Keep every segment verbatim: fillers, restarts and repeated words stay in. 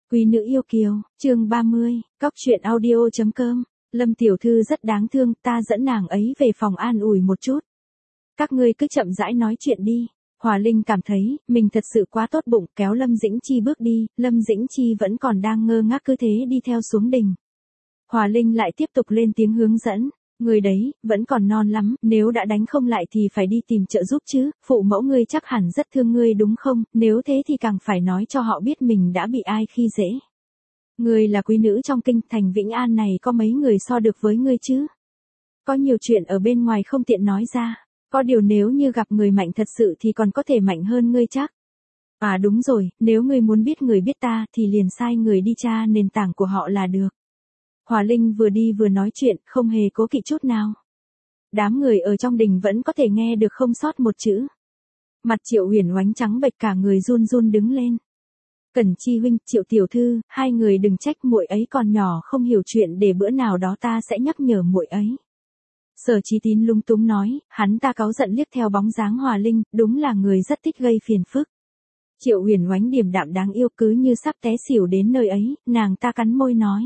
Quý nữ yêu kiều, chương ba mươi, cóc truyện audio chấm com. Lâm tiểu thư rất đáng thương, ta dẫn nàng ấy về phòng an ủi một chút. Các ngươi cứ chậm rãi nói chuyện đi. Hòa Linh cảm thấy, mình thật sự quá tốt bụng, kéo Lâm Dĩnh Chi bước đi, Lâm Dĩnh Chi vẫn còn đang ngơ ngác cứ thế đi theo xuống đình. Hòa Linh lại tiếp tục lên tiếng hướng dẫn, người đấy, vẫn còn non lắm, nếu đã đánh không lại thì phải đi tìm trợ giúp chứ, phụ mẫu ngươi chắc hẳn rất thương ngươi đúng không, nếu thế thì càng phải nói cho họ biết mình đã bị ai khi dễ. Ngươi là quý nữ trong kinh thành Vĩnh An này có mấy người so được với ngươi chứ? Có nhiều chuyện ở bên ngoài không tiện nói ra. Có điều nếu như gặp người mạnh thật sự thì còn có thể mạnh hơn ngươi chắc. À đúng rồi, nếu ngươi muốn biết người biết ta thì liền sai người đi tra nền tảng của họ là được. Hòa Linh vừa đi vừa nói chuyện, không hề cố kỵ chút nào. Đám người ở trong đình vẫn có thể nghe được không sót một chữ. Mặt Triệu Huyền oánh trắng bệch cả người run run đứng lên. Cẩn Chi huynh, Triệu tiểu thư, hai người đừng trách muội ấy còn nhỏ không hiểu chuyện, để bữa nào đó ta sẽ nhắc nhở muội ấy. Sở Chí Tín lúng túng nói, hắn ta cáu giận liếc theo bóng dáng Hòa Linh, đúng là người rất thích gây phiền phức. Triệu Huyền oánh điềm đạm đáng yêu cứ như sắp té xỉu đến nơi ấy, nàng ta cắn môi nói.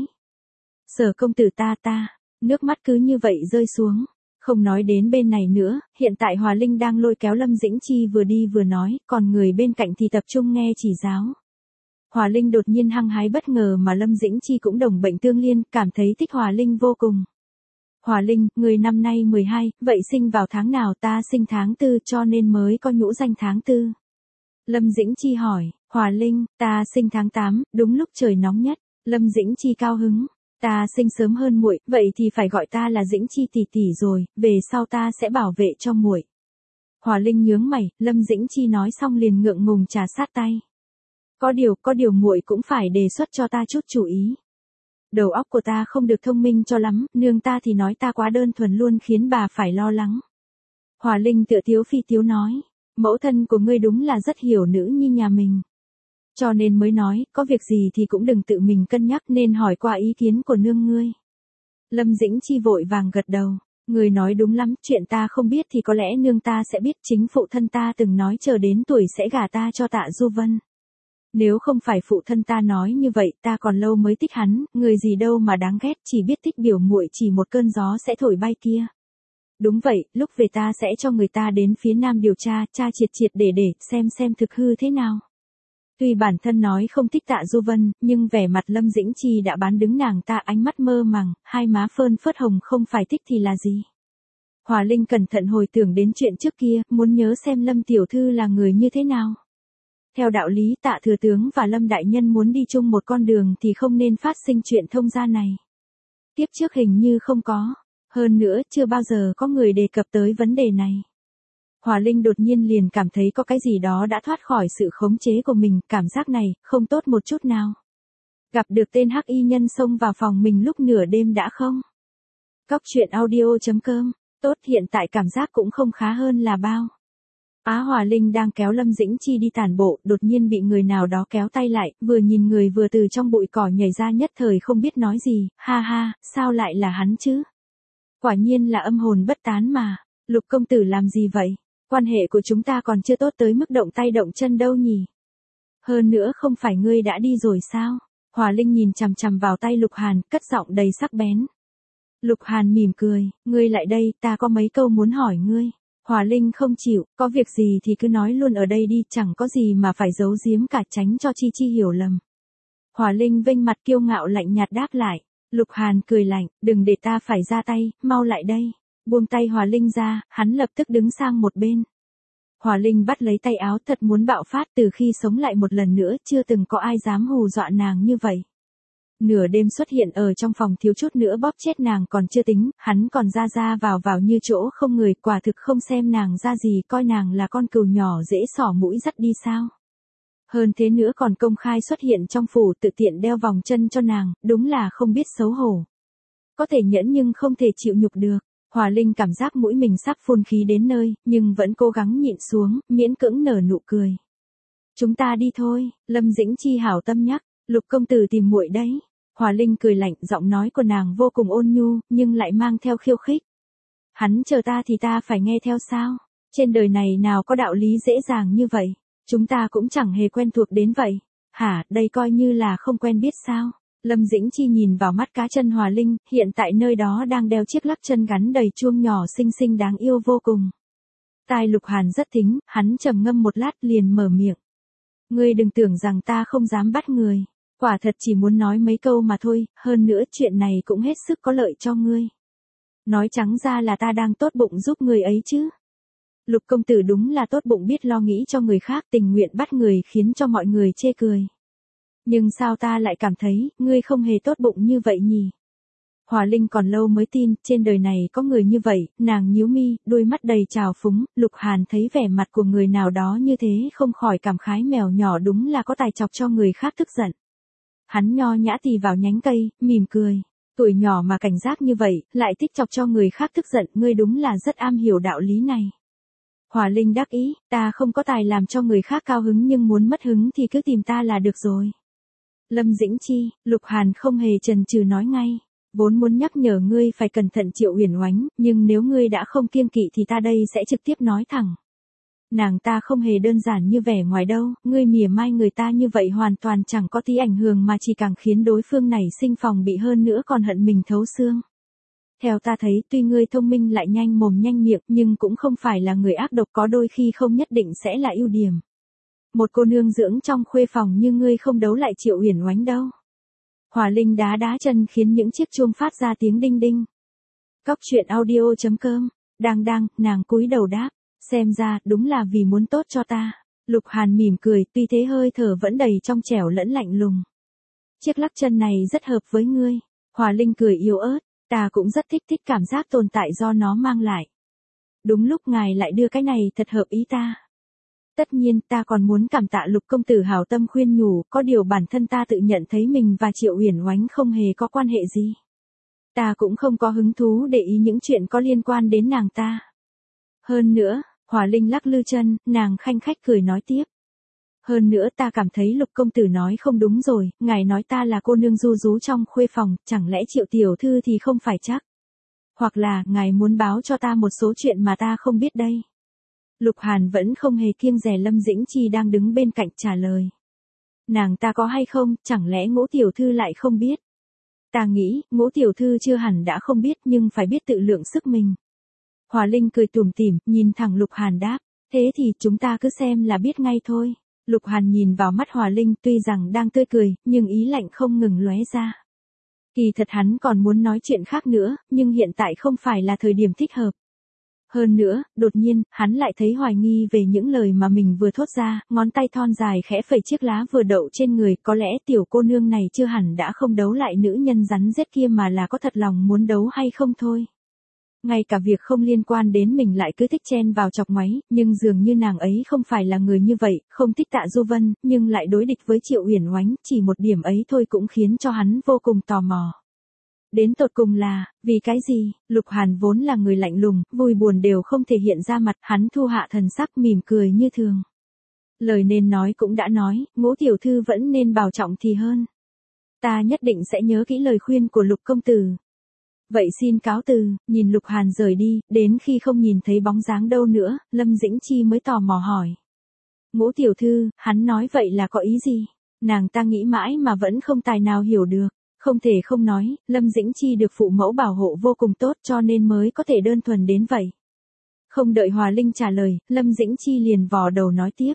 Sở công tử ta ta, nước mắt cứ như vậy rơi xuống. Không nói đến bên này nữa, hiện tại Hòa Linh đang lôi kéo Lâm Dĩnh Chi vừa đi vừa nói, còn người bên cạnh thì tập trung nghe chỉ giáo. Hòa Linh đột nhiên hăng hái bất ngờ mà Lâm Dĩnh Chi cũng đồng bệnh tương liên, cảm thấy thích Hòa Linh vô cùng. Hòa Linh, người năm nay mười hai, vậy sinh vào tháng nào? Ta sinh tháng tư cho nên mới có nhũ danh tháng tư. Lâm Dĩnh Chi hỏi, Hòa Linh, ta sinh tháng tám, đúng lúc trời nóng nhất. Lâm Dĩnh Chi cao hứng, ta sinh sớm hơn muội, vậy thì phải gọi ta là Dĩnh Chi tỷ tỷ rồi, về sau ta sẽ bảo vệ cho muội. Hòa Linh nhướng mày, Lâm Dĩnh Chi nói xong liền ngượng ngùng trà sát tay. Có điều, có điều muội cũng phải đề xuất cho ta chút chủ ý. Đầu óc của ta không được thông minh cho lắm, nương ta thì nói ta quá đơn thuần luôn khiến bà phải lo lắng. Hòa Linh tựa tiếu phi tiếu nói, mẫu thân của ngươi đúng là rất hiểu nữ nhi nhà mình. Cho nên mới nói, có việc gì thì cũng đừng tự mình cân nhắc nên hỏi qua ý kiến của nương ngươi. Lâm Dĩnh Chi vội vàng gật đầu, người nói đúng lắm, chuyện ta không biết thì có lẽ nương ta sẽ biết, chính phụ thân ta từng nói chờ đến tuổi sẽ gả ta cho Tạ Du Vân. Nếu không phải phụ thân ta nói như vậy, ta còn lâu mới thích hắn, người gì đâu mà đáng ghét, chỉ biết thích biểu muội chỉ một cơn gió sẽ thổi bay kia. Đúng vậy, lúc về ta sẽ cho người ta đến phía nam điều tra, tra triệt triệt để để, xem xem thực hư thế nào. Tuy bản thân nói không thích Tạ Du Vân, nhưng vẻ mặt Lâm Dĩnh Chi đã bán đứng nàng ta, ánh mắt mơ màng, hai má phơn phớt hồng, không phải thích thì là gì. Hòa Linh cẩn thận hồi tưởng đến chuyện trước kia, muốn nhớ xem Lâm tiểu thư là người như thế nào. Theo đạo lý Tạ thừa tướng và Lâm đại nhân muốn đi chung một con đường thì không nên phát sinh chuyện thông gia này. Tiếp trước hình như không có, hơn nữa chưa bao giờ có người đề cập tới vấn đề này. Hòa Linh đột nhiên liền cảm thấy có cái gì đó đã thoát khỏi sự khống chế của mình, cảm giác này không tốt một chút nào. Gặp được tên hắc y nhân xông vào phòng mình lúc nửa đêm đã không? Cóc truyện audio chấm com, tốt, hiện tại cảm giác cũng không khá hơn là bao. Á Hòa Linh đang kéo Lâm Dĩnh Chi đi tản bộ, đột nhiên bị người nào đó kéo tay lại, vừa nhìn người vừa từ trong bụi cỏ nhảy ra, nhất thời không biết nói gì, ha ha, sao lại là hắn chứ? Quả nhiên là âm hồn bất tán mà, Lục công tử làm gì vậy? Quan hệ của chúng ta còn chưa tốt tới mức động tay động chân đâu nhỉ? Hơn nữa không phải ngươi đã đi rồi sao? Hòa Linh nhìn chằm chằm vào tay Lục Hàn, cất giọng đầy sắc bén. Lục Hàn mỉm cười, ngươi lại đây, ta có mấy câu muốn hỏi ngươi. Hòa Linh không chịu, có việc gì thì cứ nói luôn ở đây đi, chẳng có gì mà phải giấu giếm cả, tránh cho Chi Chi hiểu lầm. Hòa Linh vênh mặt kiêu ngạo lạnh nhạt đáp lại. Lục Hàn cười lạnh, đừng để ta phải ra tay, mau lại đây. Buông tay Hòa Linh ra, hắn lập tức đứng sang một bên. Hòa Linh bắt lấy tay áo, thật muốn bạo phát, từ khi sống lại một lần nữa, chưa từng có ai dám hù dọa nàng như vậy. Nửa đêm xuất hiện ở trong phòng thiếu chút nữa bóp chết nàng còn chưa tính, hắn còn ra ra vào vào như chỗ không người, quả thực không xem nàng ra gì, coi nàng là con cừu nhỏ dễ xỏ mũi dắt đi sao. Hơn thế nữa còn công khai xuất hiện trong phủ, tự tiện đeo vòng chân cho nàng, đúng là không biết xấu hổ. Có thể nhẫn nhưng không thể chịu nhục được. Hòa Linh cảm giác mũi mình sắp phun khí đến nơi, nhưng vẫn cố gắng nhịn xuống, miễn cưỡng nở nụ cười. Chúng ta đi thôi, Lâm Dĩnh Chi hảo tâm nhắc, Lục công tử tìm muội đấy. Hòa Linh cười lạnh, giọng nói của nàng vô cùng ôn nhu, nhưng lại mang theo khiêu khích. Hắn chờ ta thì ta phải nghe theo sao? Trên đời này nào có đạo lý dễ dàng như vậy? Chúng ta cũng chẳng hề quen thuộc đến vậy. Hả, đây coi như là không quen biết sao? Lâm Dĩnh Chi nhìn vào mắt cá chân Hòa Linh, hiện tại nơi đó đang đeo chiếc lắc chân gắn đầy chuông nhỏ xinh xinh đáng yêu vô cùng. Tai Lục Hàn rất thính, hắn trầm ngâm một lát liền mở miệng. Ngươi đừng tưởng rằng ta không dám bắt người. Quả thật chỉ muốn nói mấy câu mà thôi, hơn nữa chuyện này cũng hết sức có lợi cho ngươi. Nói trắng ra là ta đang tốt bụng giúp người ấy chứ. Lục công tử đúng là tốt bụng biết lo nghĩ cho người khác, tình nguyện bắt người khiến cho mọi người chê cười. Nhưng sao ta lại cảm thấy, ngươi không hề tốt bụng như vậy nhỉ? Hòa Linh còn lâu mới tin, trên đời này có người như vậy, nàng nhíu mi, đôi mắt đầy trào phúng, Lục Hàn thấy vẻ mặt của người nào đó như thế không khỏi cảm khái mèo nhỏ đúng là có tài chọc cho người khác tức giận. Hắn nho nhã tì vào nhánh cây, mỉm cười. Tuổi nhỏ mà cảnh giác như vậy, lại thích chọc cho người khác tức giận, ngươi đúng là rất am hiểu đạo lý này. Hòa Linh đắc ý, ta không có tài làm cho người khác cao hứng nhưng muốn mất hứng thì cứ tìm ta là được rồi. Lâm Dĩnh Chi, Lục Hàn không hề chần chừ nói ngay. Vốn muốn nhắc nhở ngươi phải cẩn thận Triệu Uyển Oánh, nhưng nếu ngươi đã không kiêng kỵ thì ta đây sẽ trực tiếp nói thẳng. Nàng ta không hề đơn giản như vẻ ngoài đâu, ngươi mỉa mai người ta như vậy hoàn toàn chẳng có tí ảnh hưởng mà chỉ càng khiến đối phương này sinh phòng bị hơn nữa còn hận mình thấu xương. Theo ta thấy tuy ngươi thông minh lại nhanh mồm nhanh miệng nhưng cũng không phải là người ác độc, có đôi khi không nhất định sẽ là ưu điểm. Một cô nương dưỡng trong khuê phòng như ngươi không đấu lại Triệu Uyển Oánh đâu. Hòa Linh đá đá chân khiến những chiếc chuông phát ra tiếng đinh đinh. Cóc truyện audio chấm com, đang đang, nàng cúi đầu đáp, xem ra đúng là vì muốn tốt cho ta. Lục Hàn mỉm cười, tuy thế hơi thở vẫn đầy trong trẻo lẫn lạnh lùng. Chiếc lắc chân này rất hợp với ngươi. Hòa Linh cười yếu ớt, ta cũng rất thích thích cảm giác tồn tại do nó mang lại. Đúng lúc ngài lại đưa cái này thật hợp ý ta. Tất nhiên ta còn muốn cảm tạ Lục công tử hảo tâm khuyên nhủ, có điều bản thân ta tự nhận thấy mình và Triệu Uyển Oánh không hề có quan hệ gì. Ta cũng không có hứng thú để ý những chuyện có liên quan đến nàng ta. Hơn nữa, Hòa Linh lắc lư chân, nàng khanh khách cười nói tiếp. Hơn nữa ta cảm thấy Lục công tử nói không đúng rồi, ngài nói ta là cô nương ru rú trong khuê phòng, chẳng lẽ Triệu tiểu thư thì không phải chắc. Hoặc là, ngài muốn báo cho ta một số chuyện mà ta không biết đây. Lục Hàn vẫn không hề kiêng dè Lâm Dĩnh Chi đang đứng bên cạnh trả lời. Nàng ta có hay không, chẳng lẽ Ngũ tiểu thư lại không biết. Ta nghĩ, Ngũ tiểu thư chưa hẳn đã không biết nhưng phải biết tự lượng sức mình. Hòa Linh cười tủm tỉm, nhìn thẳng Lục Hàn đáp, thế thì chúng ta cứ xem là biết ngay thôi. Lục Hàn nhìn vào mắt Hòa Linh tuy rằng đang tươi cười, nhưng ý lạnh không ngừng lóe ra. Kỳ thật hắn còn muốn nói chuyện khác nữa, nhưng hiện tại không phải là thời điểm thích hợp. Hơn nữa, đột nhiên, hắn lại thấy hoài nghi về những lời mà mình vừa thốt ra, ngón tay thon dài khẽ phẩy chiếc lá vừa đậu trên người, có lẽ tiểu cô nương này chưa hẳn đã không đấu lại nữ nhân rắn rết kia mà là có thật lòng muốn đấu hay không thôi. Ngay cả việc không liên quan đến mình lại cứ thích chen vào chọc ngoáy, nhưng dường như nàng ấy không phải là người như vậy, không thích Tạ Du Vân, nhưng lại đối địch với Triệu Uyển Oánh, chỉ một điểm ấy thôi cũng khiến cho hắn vô cùng tò mò. Đến tột cùng là, vì cái gì? Lục Hàn vốn là người lạnh lùng, vui buồn đều không thể hiện ra mặt, hắn thu hạ thần sắc mỉm cười như thường. Lời nên nói cũng đã nói, Ngũ tiểu thư vẫn nên bảo trọng thì hơn. Ta nhất định sẽ nhớ kỹ lời khuyên của Lục công tử. Vậy xin cáo từ, nhìn Lục Hàn rời đi, đến khi không nhìn thấy bóng dáng đâu nữa, Lâm Dĩnh Chi mới tò mò hỏi. Ngũ tiểu thư, hắn nói vậy là có ý gì? Nàng ta nghĩ mãi mà vẫn không tài nào hiểu được. Không thể không nói, Lâm Dĩnh Chi được phụ mẫu bảo hộ vô cùng tốt cho nên mới có thể đơn thuần đến vậy. Không đợi Hòa Linh trả lời, Lâm Dĩnh Chi liền vò đầu nói tiếp.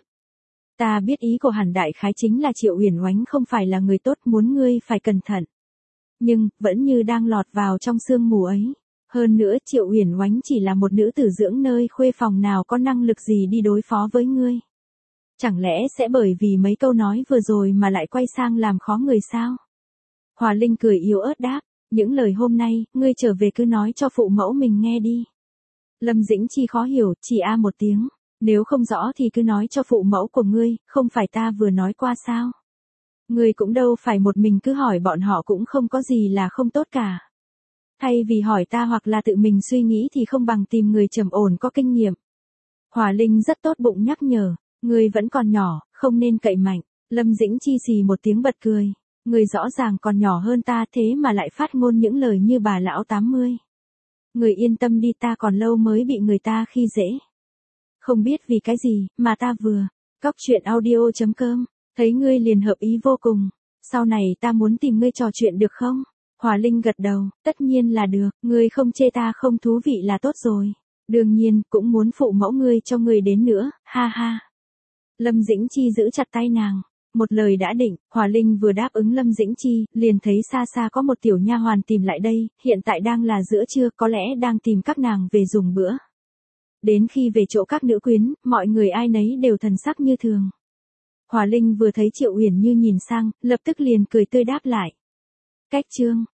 Ta biết ý của Hàn đại khái chính là Triệu Uyển Oánh không phải là người tốt, muốn ngươi phải cẩn thận. Nhưng, vẫn như đang lọt vào trong sương mù ấy. Hơn nữa Triệu Uyển Oánh chỉ là một nữ tử dưỡng nơi khuê phòng nào có năng lực gì đi đối phó với ngươi. Chẳng lẽ sẽ bởi vì mấy câu nói vừa rồi mà lại quay sang làm khó người sao? Hòa Linh cười yếu ớt đáp, những lời hôm nay, ngươi trở về cứ nói cho phụ mẫu mình nghe đi. Lâm Dĩnh Chi khó hiểu, chỉ a một tiếng, nếu không rõ thì cứ nói cho phụ mẫu của ngươi, không phải ta vừa nói qua sao? Ngươi cũng đâu phải một mình cứ hỏi bọn họ cũng không có gì là không tốt cả. Thay vì hỏi ta hoặc là tự mình suy nghĩ thì không bằng tìm người trầm ổn có kinh nghiệm. Hòa Linh rất tốt bụng nhắc nhở, ngươi vẫn còn nhỏ, không nên cậy mạnh. Lâm Dĩnh Chi xì một tiếng bật cười. Người rõ ràng còn nhỏ hơn ta thế mà lại phát ngôn những lời như bà lão tám mươi. Người yên tâm đi, ta còn lâu mới bị người ta khi dễ. Không biết vì cái gì, mà ta vừa. Cóc truyện audio chấm com Thấy ngươi liền hợp ý vô cùng. Sau này ta muốn tìm ngươi trò chuyện được không? Hòa Linh gật đầu, tất nhiên là được, ngươi không chê ta không thú vị là tốt rồi. Đương nhiên, cũng muốn phụ mẫu ngươi cho ngươi đến nữa, ha ha. Lâm Dĩnh Chi giữ chặt tay nàng. Một lời đã định, Hòa Linh vừa đáp ứng Lâm Dĩnh Chi, liền thấy xa xa có một tiểu nha hoàn tìm lại đây, hiện tại đang là giữa trưa, có lẽ đang tìm các nàng về dùng bữa. Đến khi về chỗ các nữ quyến, mọi người ai nấy đều thần sắc như thường. Hòa Linh vừa thấy Triệu Uyển Như nhìn sang, lập tức liền cười tươi đáp lại. Cách chương